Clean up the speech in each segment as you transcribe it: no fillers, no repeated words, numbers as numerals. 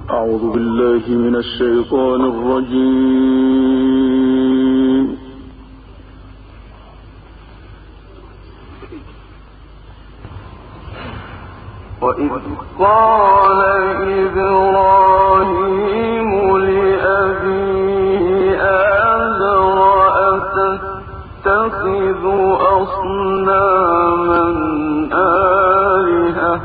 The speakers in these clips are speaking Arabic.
أعوذ بالله من الشيطان الرجيم. وإذ قال إبراهيم لأبيه آزر أتتخذ أصناما آلهة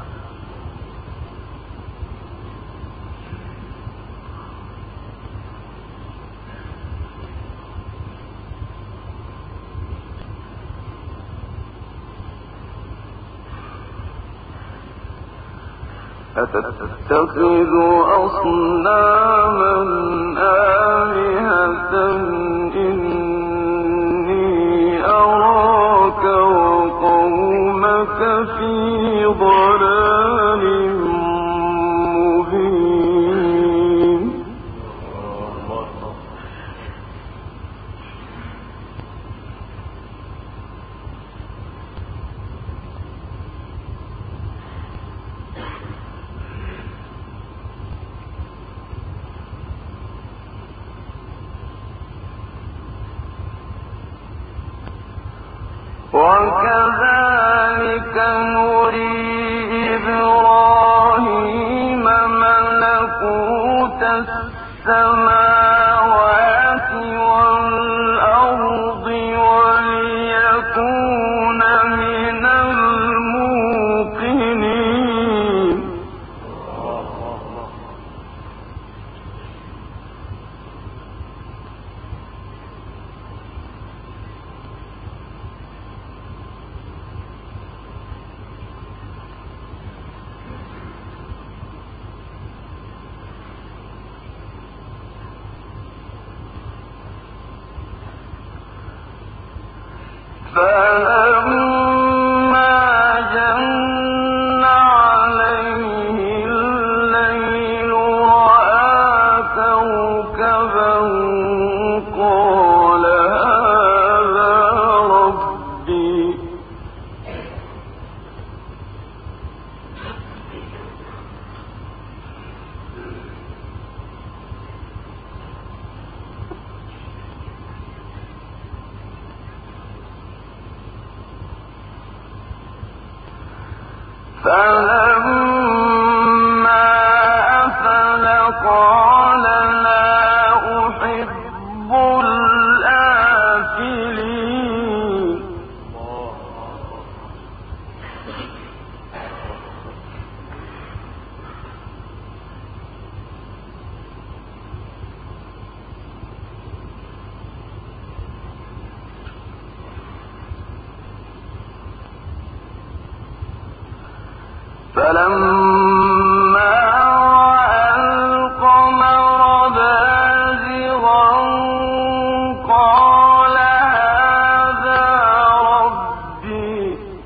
إني أراك وقومك في ضلال مبين. وكذلك نري إبراهيم ملكوت السماوات والأرض وليكون من الموقنين. فلما جن عليه الليل رأى كوكبا قال هذا ربي. فلما أفل قال لا أحب الآفلين. فلما رأى القمر بازغا قال هذا ربي.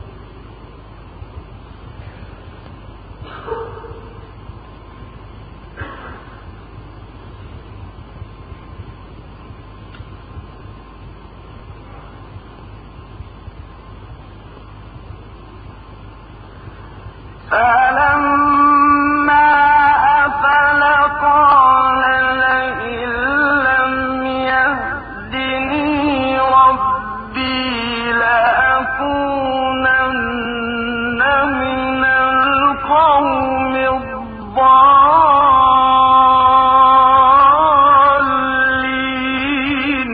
فلما أفل قال لئن لم يهدني ربي لأكونن من القوم الضالين.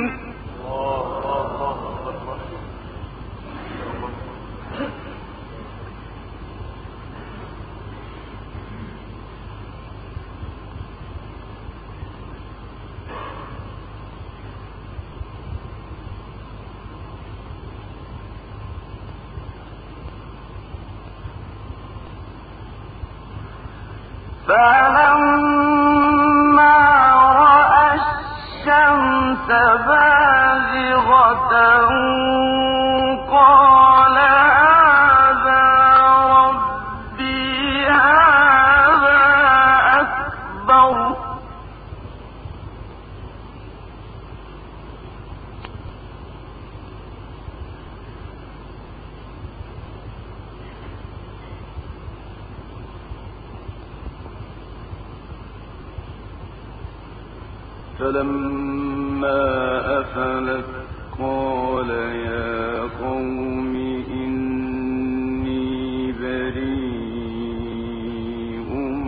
فلما رأى الشمس بازغة قال هذا ربي هذا أكبر. فلما أفلت قال يا قوم إني بريء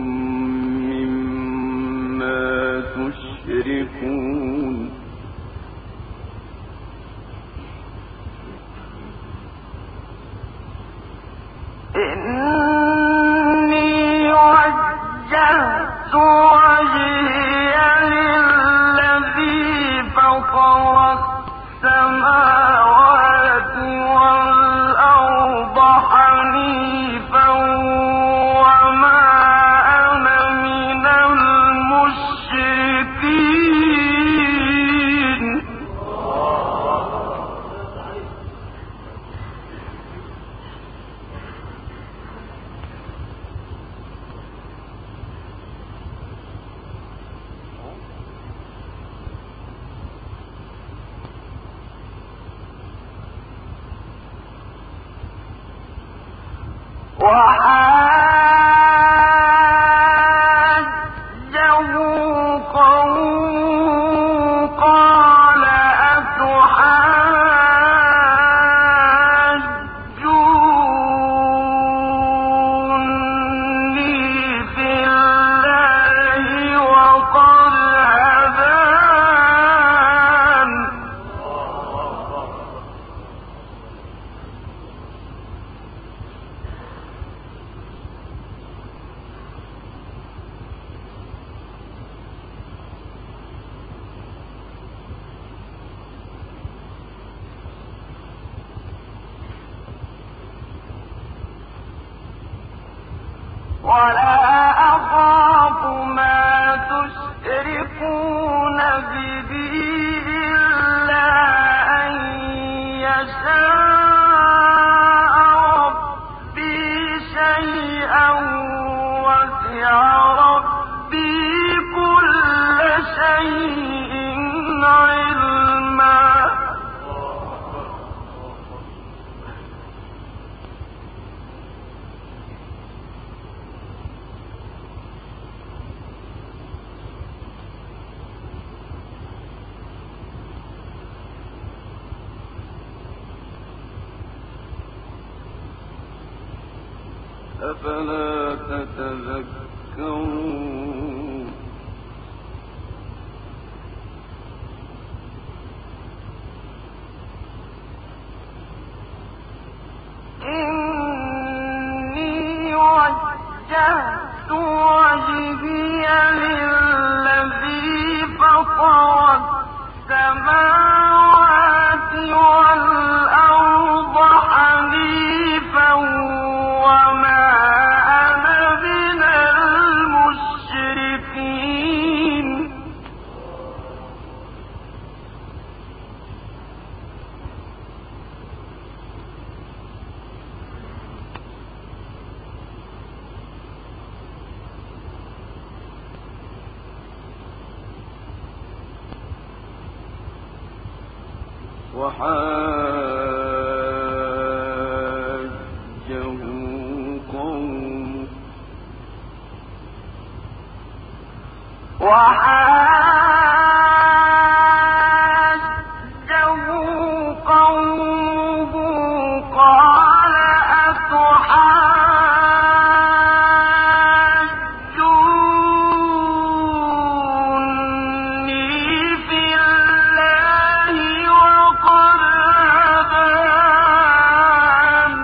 مما تشركون إني وجهت وجهي للذي فطر السماوات والأرض حنيفا وما أنا من المشركين وحاجه قومه قال أتحاجوني في الله وقد هدان ولا أخاف ما تشركون به إلا أن يشاء ربي شيئا وسع ربي كل شيء علما أفلا تتذكرون إني وجهت وجهي للذي فطر السماوات والأرض حنيفا وما أنا من المشركين وحاجه قومه قال أتحاجوني في الله وقد هدان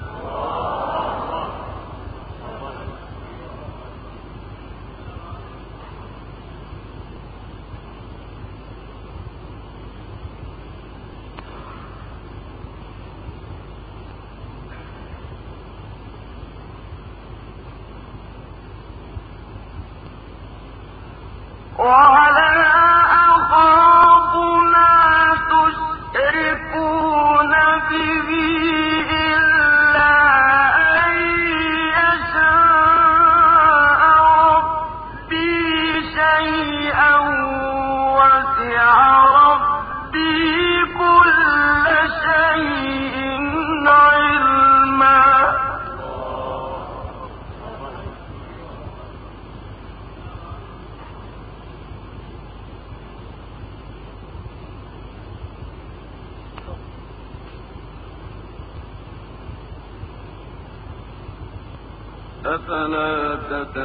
ولا أخاف ما تشركون به إلا أن يشاء ربي شيئا وسع ربي كل شيء علما أفلا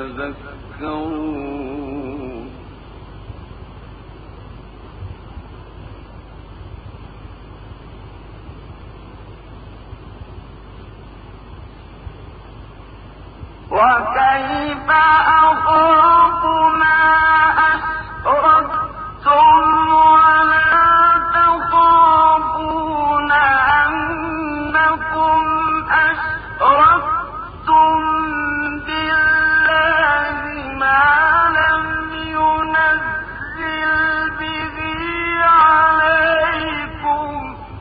تتذكرون وكيف أخاف ما أشركتم ولا تخافون أنكم أشركتم بالله ما لم ينزل به عليكم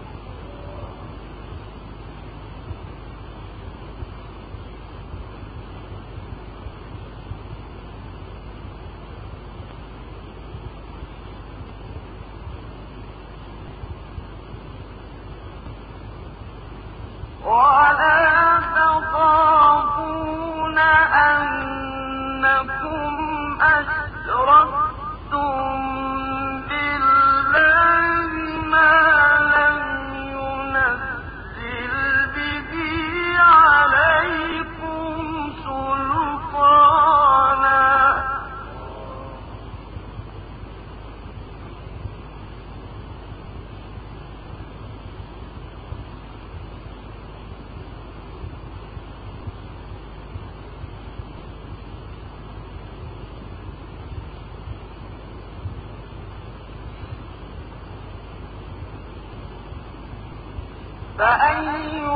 ولا تخافون أنكم أشركتم بالله ما لم ينزل به عليكم سلطانا فأي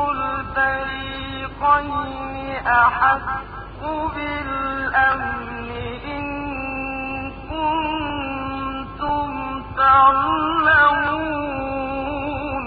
الفريقين أحق بالأمن إن كنتم تعلمون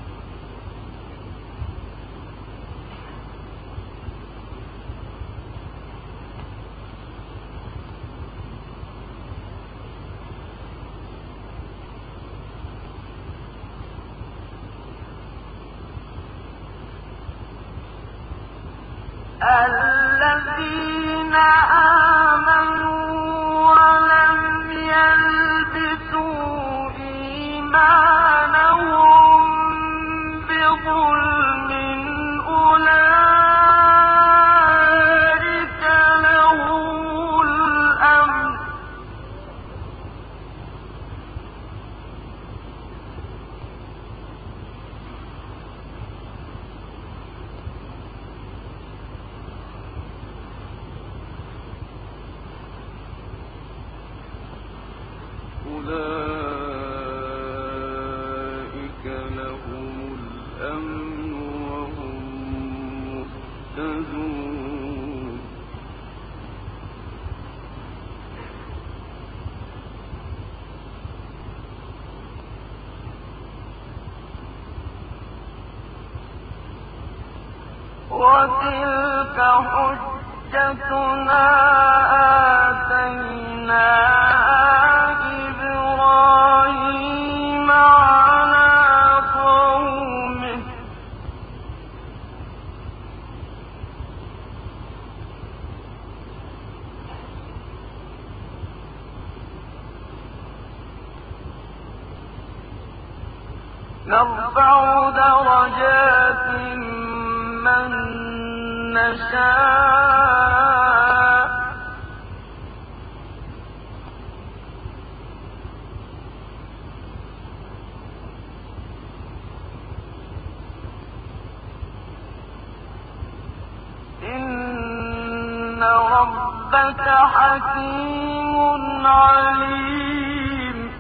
الذين آمنوا ولم يلبسوا إيمانهم بظلم أولئك لهم الأمن وهم مهتدون وتلك حجتنا آتيناها إبراهيم على قومه نرفع درجات من نشاء إن ربك حكيم عليم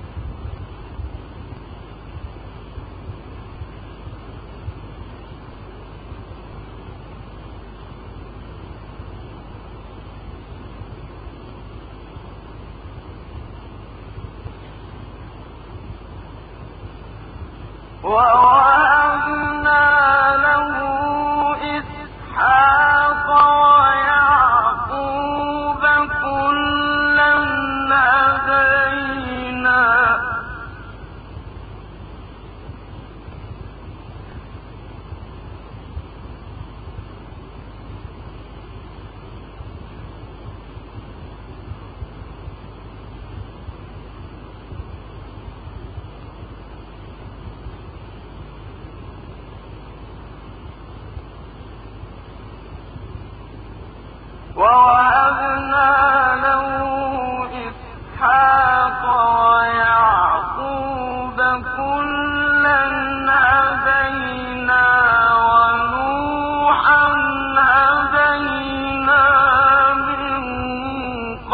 ووهبنا له إسحاق ويعقوب كلا هدينا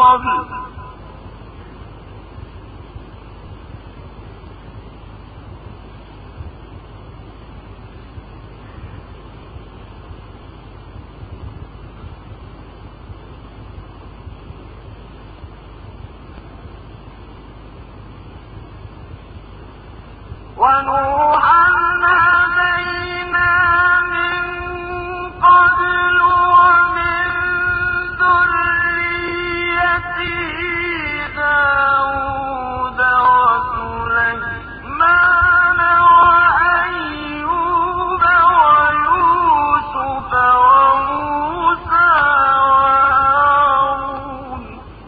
قبل ونوحا هدينا من قبل ومن ذريته داود وسليمان وأيوب ويوسف وموسى وهارون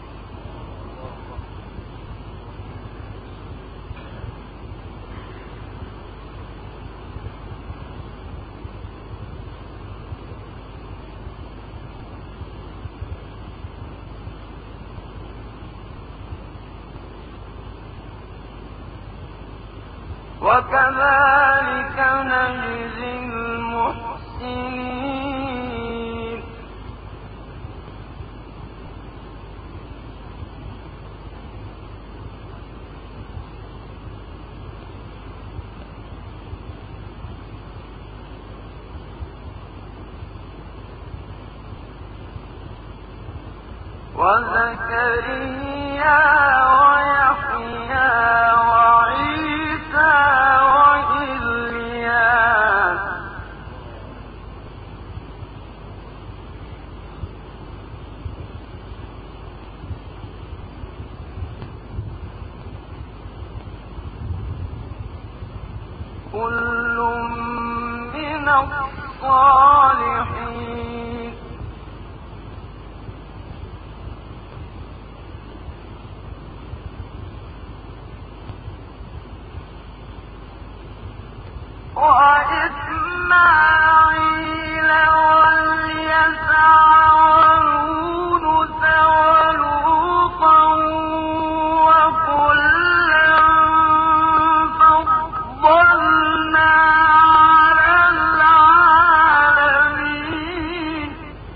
وكذلك نجزي المحسنين وزكريا ويحيى وعيسى وإلياس كل من الصالحين وإسماعيل واليسع ويونس ولوطا وكلا فضلنا على العالمين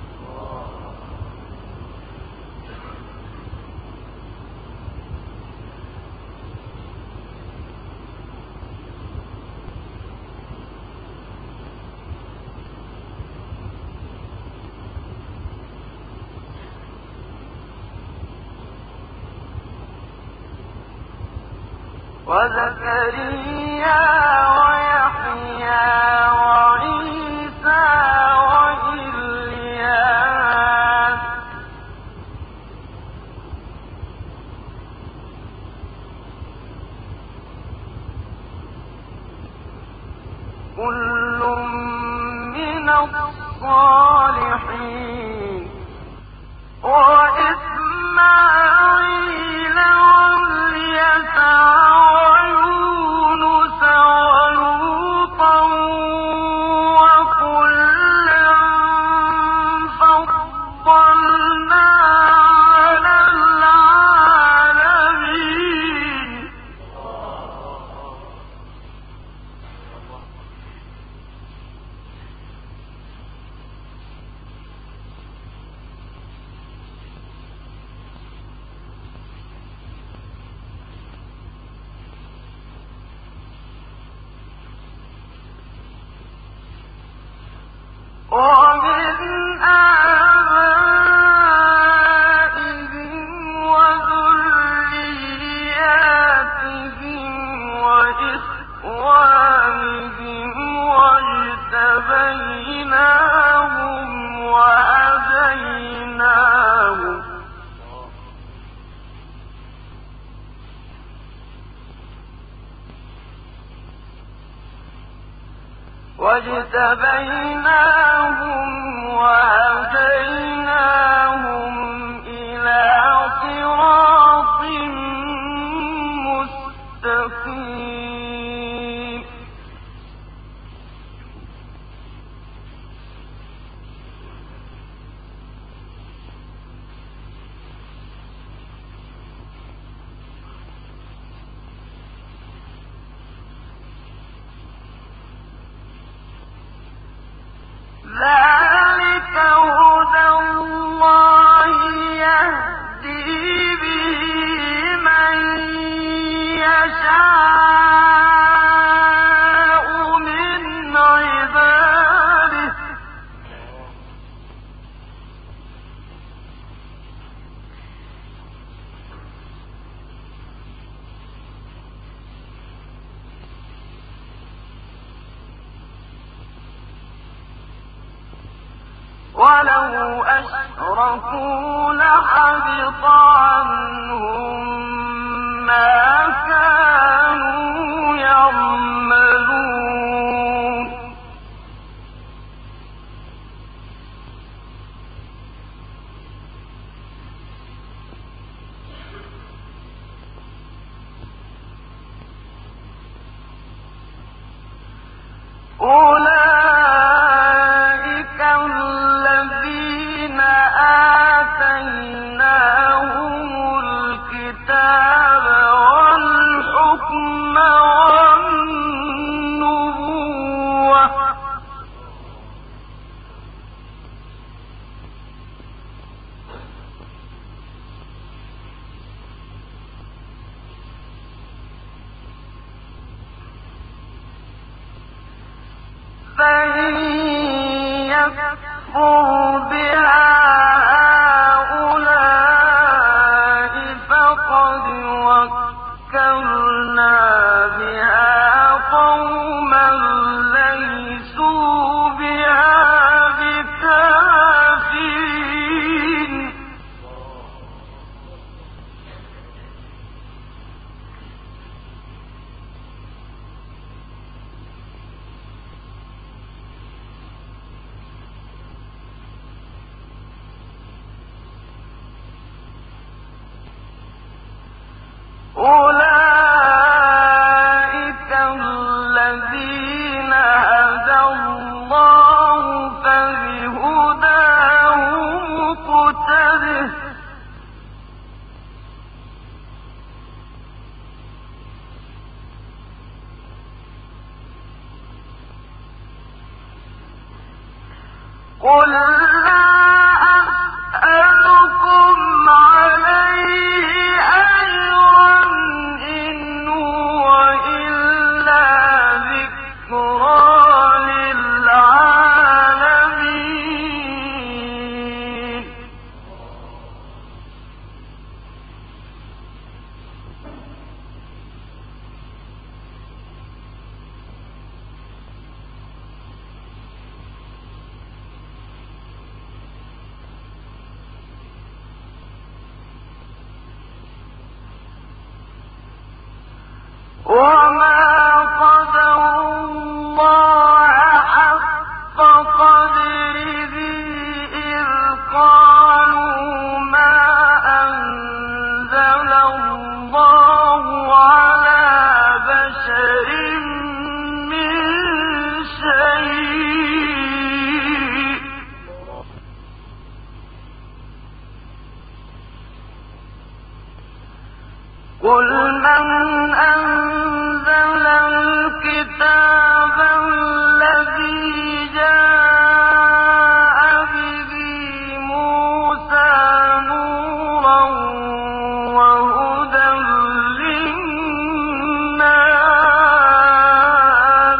وزكريا ويحيى وعيسى وإلياس كل من الصالحين وإسماعيل واليسع ويونس ولوطا وكلا فضلنا على العالمين ومن آبائهم وذرياتهم وإخوانهم واجتبيناهم وهديناهم إلى صراط مستقيم ذلك هدى الله ولو أشركوا لحبط عنهم ما كانوا يعملون أولئك الذين آتيناهم الكتاب والحكم والنبوة فإن يكفر بها هؤلاء فقد وكلنا بها قوما ليسوا بها بكافرين أولئك الذين هدى الله فبهداه مقتده قل لا أسألكم عليه أجرا إن هو إلا ذكرى للعالمين وما قدروا الله حق قدره إذ قالوا ما أنزل الله على بشر من شيء قل من أنزل الكتاب الذي جاء به موسى نورا وهدى للناس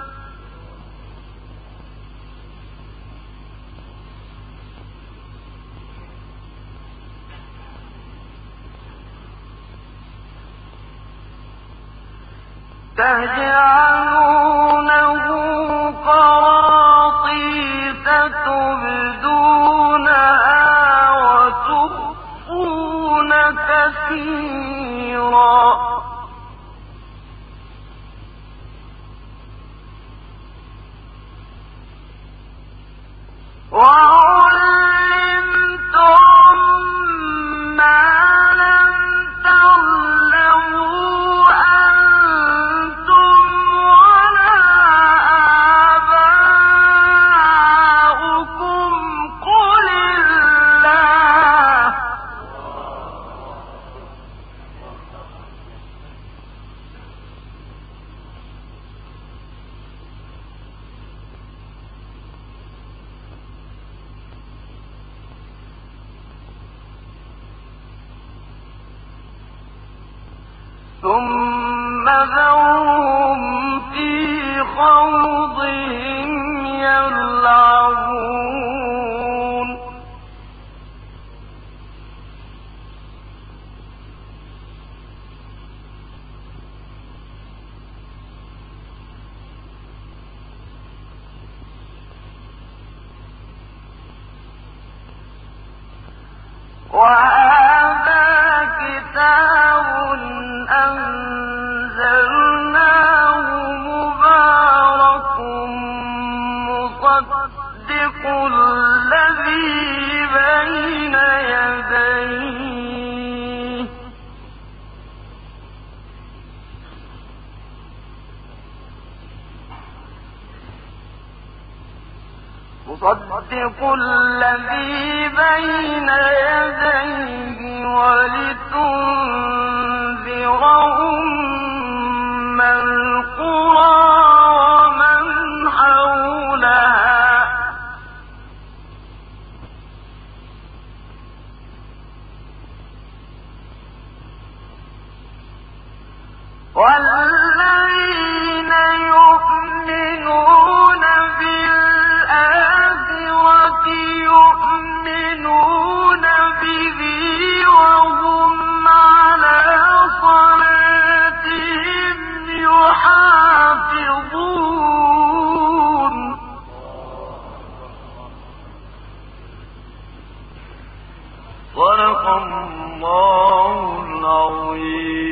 تجعلونه قراطيس تبدونها وتخفون كثيرا وعلمتم ما لم تعلموا أنتم ولا آباؤكم قل الله ثم ذرهم في خوضهم يلعبون وهذا كتاب أنزلناه مبارك مصدق الذي بين يديه ولتنذر أم القرى ومن حولها والذين يؤمنون بالآخرة يؤمنون به وهم على صلاتهم يحافظون. صدق الله العظيم.